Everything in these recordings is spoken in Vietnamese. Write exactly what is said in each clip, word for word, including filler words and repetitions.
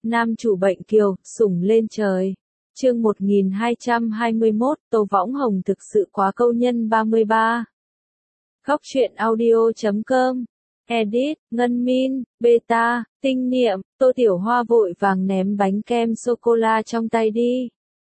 Nam chủ bệnh kiều, sủng lên trời. Chương một nghìn hai trăm hai mươi mốt, Tô Võng Hồng thực sự quá câu nhân ba mươi ba. Góc truyện audio chấm com. Edit, Ngân Min, Beta, Tinh Niệm, Tô Tiểu Hoa vội vàng ném bánh kem sô-cô-la trong tay đi.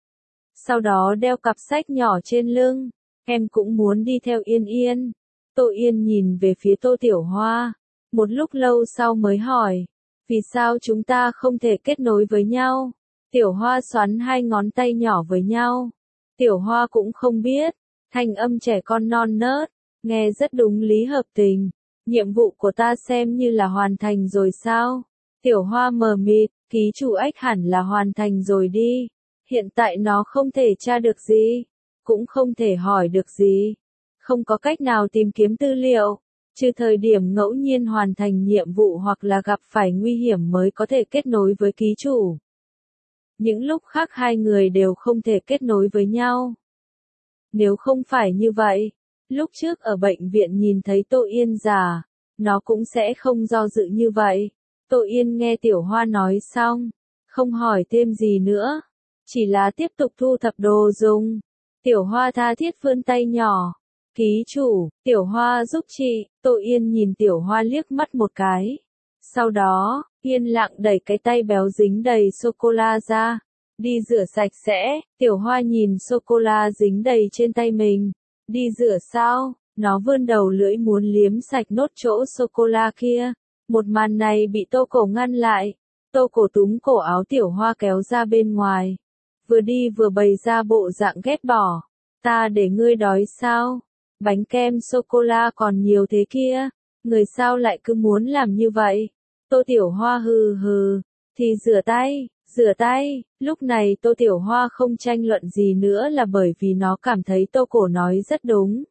Sau đó đeo cặp sách nhỏ trên lưng. Em cũng muốn đi theo Yên Yên. Tô Yên nhìn về phía Tô Tiểu Hoa. Một lúc lâu sau mới hỏi. Vì sao chúng ta không thể kết nối với nhau? Tiểu Hoa xoắn hai ngón tay nhỏ với nhau. Tiểu Hoa cũng không biết. Thanh âm trẻ con non nớt. Nghe rất đúng lý hợp tình. Nhiệm vụ của ta xem như là hoàn thành rồi sao? Tiểu Hoa mờ mịt, ký chủ ếch hẳn là hoàn thành rồi đi. Hiện tại nó không thể tra được gì. Cũng không thể hỏi được gì. Không có cách nào tìm kiếm tư liệu. Trừ thời điểm ngẫu nhiên hoàn thành nhiệm vụ hoặc là gặp phải nguy hiểm mới có thể kết nối với ký chủ. Những lúc khác hai người đều không thể kết nối với nhau. Nếu không phải như vậy, lúc trước ở bệnh viện nhìn thấy Tô Yên già, nó cũng sẽ không do dự như vậy. Tô Yên nghe Tiểu Hoa nói xong, không hỏi thêm gì nữa, chỉ là tiếp tục thu thập đồ dùng. Tiểu Hoa tha thiết vươn tay nhỏ. Ký chủ, Tiểu Hoa giúp chị. Tô Yên nhìn Tiểu Hoa liếc mắt một cái. Sau đó, yên lặng đẩy cái tay béo dính đầy sô-cô-la ra. Đi rửa sạch sẽ. Tiểu Hoa nhìn sô-cô-la dính đầy trên tay mình. Đi rửa sao? Nó vươn đầu lưỡi muốn liếm sạch nốt chỗ sô-cô-la kia. Một màn này bị Tô Cổ ngăn lại. Tô Cổ túm cổ áo Tiểu Hoa kéo ra bên ngoài. Vừa đi vừa bày ra bộ dạng ghét bỏ. Ta để ngươi đói sao? Bánh kem sô-cô-la còn nhiều thế kia. Người sao lại cứ muốn làm như vậy? Tô Tiểu Hoa hừ hừ. Thì rửa tay, rửa tay. Lúc này Tô Tiểu Hoa không tranh luận gì nữa là bởi vì nó cảm thấy Tô Cổ nói rất đúng.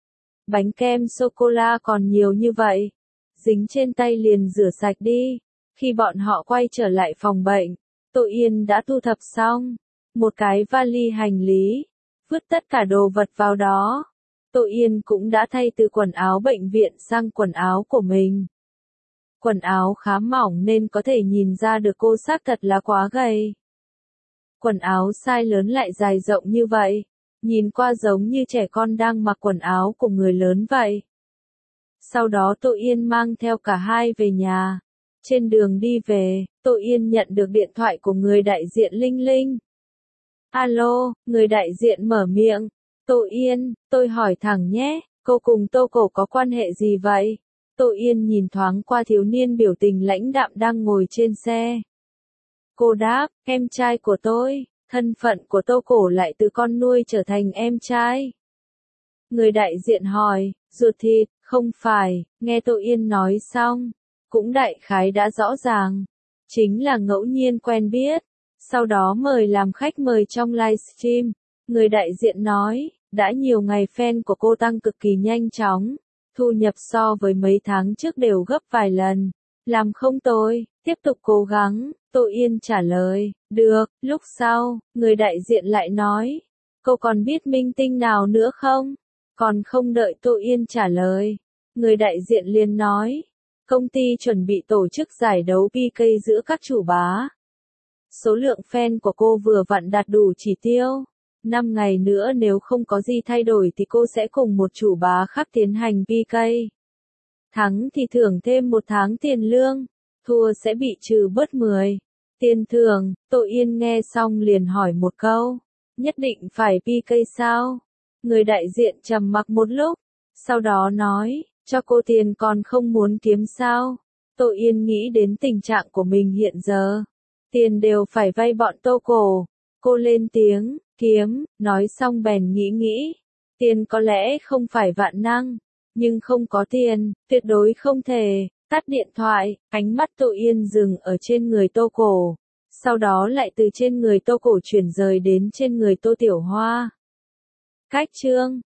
Bánh kem sô-cô-la còn nhiều như vậy. Dính trên tay liền rửa sạch đi. Khi bọn họ quay trở lại phòng bệnh, Tô Yên đã thu thập xong. Một cái vali hành lý. Vứt tất cả đồ vật vào đó. Tô Yên cũng đã thay từ quần áo bệnh viện sang quần áo của mình. Quần áo khá mỏng nên có thể nhìn ra được cô xác thật là quá gầy. Quần áo size lớn lại dài rộng như vậy, nhìn qua giống như trẻ con đang mặc quần áo của người lớn vậy. Sau đó Tô Yên mang theo cả hai về nhà. Trên đường đi về, Tô Yên nhận được điện thoại của người đại diện Linh Linh. Alo, người đại diện mở miệng. Tô Yên, tôi hỏi thẳng nhé, cô cùng Tô Cổ có quan hệ gì vậy? Tô Yên nhìn thoáng qua thiếu niên biểu tình lãnh đạm đang ngồi trên xe. Cô đáp, em trai của tôi, thân phận của Tô Cổ lại từ con nuôi trở thành em trai. Người đại diện hỏi, ruột thịt, không phải, nghe Tô Yên nói xong, cũng đại khái đã rõ ràng. Chính là ngẫu nhiên quen biết, sau đó mời làm khách mời trong livestream. Người đại diện nói, đã nhiều ngày fan của cô tăng cực kỳ nhanh chóng, thu nhập so với mấy tháng trước đều gấp vài lần. Làm không tồi, tiếp tục cố gắng. Tô Yên trả lời, được. Lúc sau, người đại diện lại nói, cô còn biết minh tinh nào nữa không? Còn không đợi Tô Yên trả lời, người đại diện liền nói, công ty chuẩn bị tổ chức giải đấu pê ca giữa các chủ bá. Số lượng fan của cô vừa vặn đạt đủ chỉ tiêu. năm ngày nữa nếu không có gì thay đổi thì cô sẽ cùng một chủ bá khác tiến hành pê ca. Thắng thì thưởng thêm một tháng tiền lương, thua sẽ bị trừ bớt mười. Tiền thưởng. Tô Yên nghe xong liền hỏi một câu, nhất định phải pê ca sao? Người đại diện trầm mặc một lúc, sau đó nói, cho cô tiền còn không muốn kiếm sao? Tô Yên nghĩ đến tình trạng của mình hiện giờ. Tiền đều phải vay bọn Tô Cổ. Cô lên tiếng, kiếm, nói xong bèn nghĩ nghĩ. Tiền có lẽ không phải vạn năng, nhưng không có tiền, tuyệt đối không thể. Tắt điện thoại, ánh mắt Tô Yên dừng ở trên người Tô Cổ. Sau đó lại từ trên người Tô Cổ chuyển rời đến trên người Tô Tiểu Hoa. Cách chương